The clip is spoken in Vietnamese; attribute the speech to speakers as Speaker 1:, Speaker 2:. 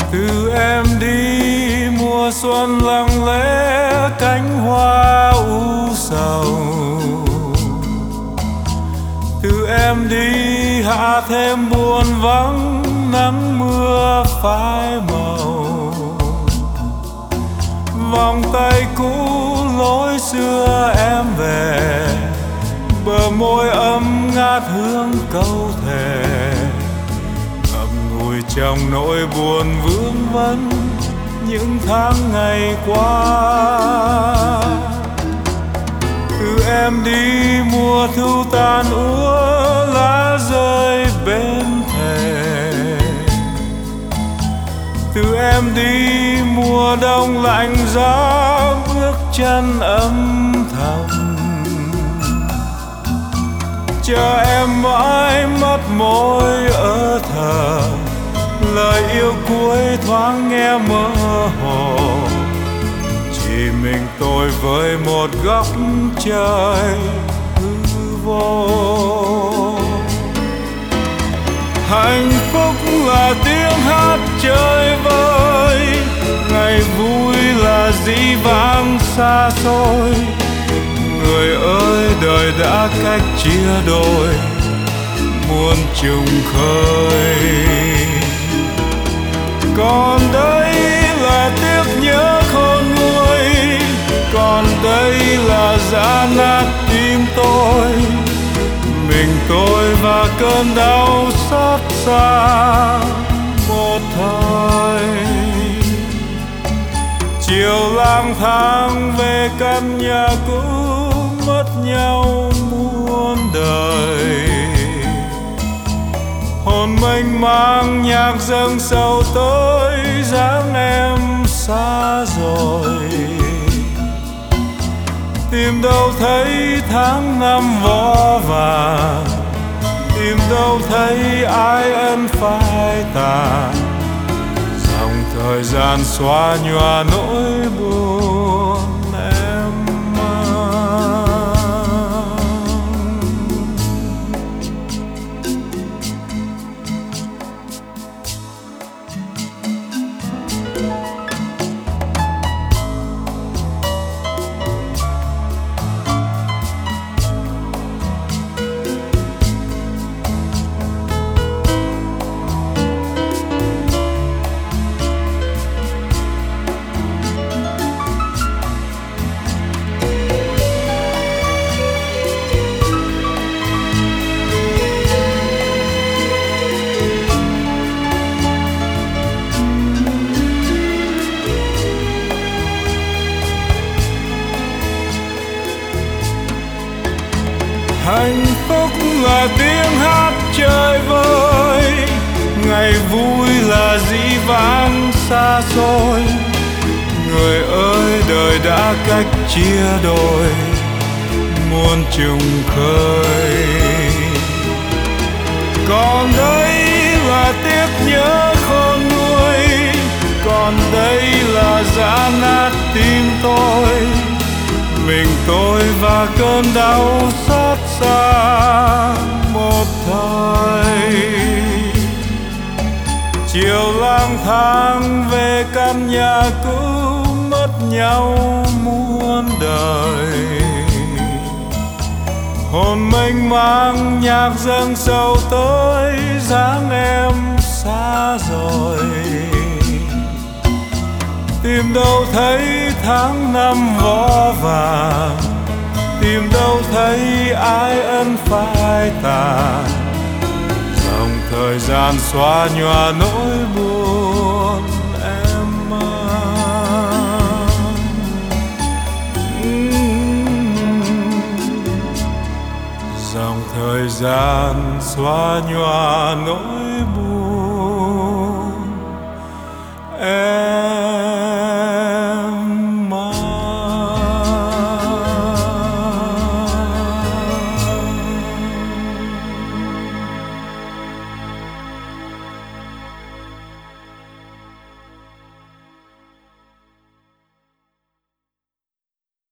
Speaker 1: từ em đi mùa xuân lặng lẽ cánh hoa u sầu, từ em đi hạ thêm buồn vắng nắng mưa phai màu. Vòng tay cũ lối xưa em về, bờ môi ấm ngát hương câu thề, ngậm ngùi trong nỗi buồn vương vấn những tháng ngày qua. Từ em đi mùa thu tàn úa lá rơi bên thềm, từ em đi mùa đông lạnh giá bước chân âm thầm, chờ em mãi mất môi ơ thờ, lời yêu cuối thoáng nghe mơ hồ, chỉ mình tôi với một góc trời hư vô. Hạnh phúc là tiếng hát chơi vơi, ngày vui là dĩ vãng xa xôi. Người ơi đời đã cách chia đôi, muôn trùng khơi. Còn đây là tiếc nhớ khôn nguôi, còn đây là giã nát tim tôi. Mình tôi và cơn đau xót xa một thời. Chiều lang thang về căn nhà cũ mất nhau muôn đời, hồn mênh mang nhạc dâng sâu tới dáng em xa rồi. Tìm đâu thấy tháng năm vó vàng, tìm đâu thấy ai ân phai tàn, dòng thời gian xóa nhòa nỗi buồn em mang. Hạnh phúc là tiếng hát chơi vơi, ngày vui là dĩ vãng xa xôi. Người ơi đời đã cách chia đôi, muôn trùng khơi. Còn đây là tiếc nhớ khôn nguôi, còn đây là giã nát tim tôi. Mình tôi và cơn đau xót xa một thời. Chiều lang thang về căn nhà cũ mất nhau muôn đời, hồn mênh mang nhạc dâng sâu tới dáng em xa rồi. Tìm đâu thấy tháng năm vó vàng, tìm đâu thấy ai ân phai tàn, dòng thời gian xóa nhòa nỗi buồn em mang. Dòng thời gian xóa nhòa nỗi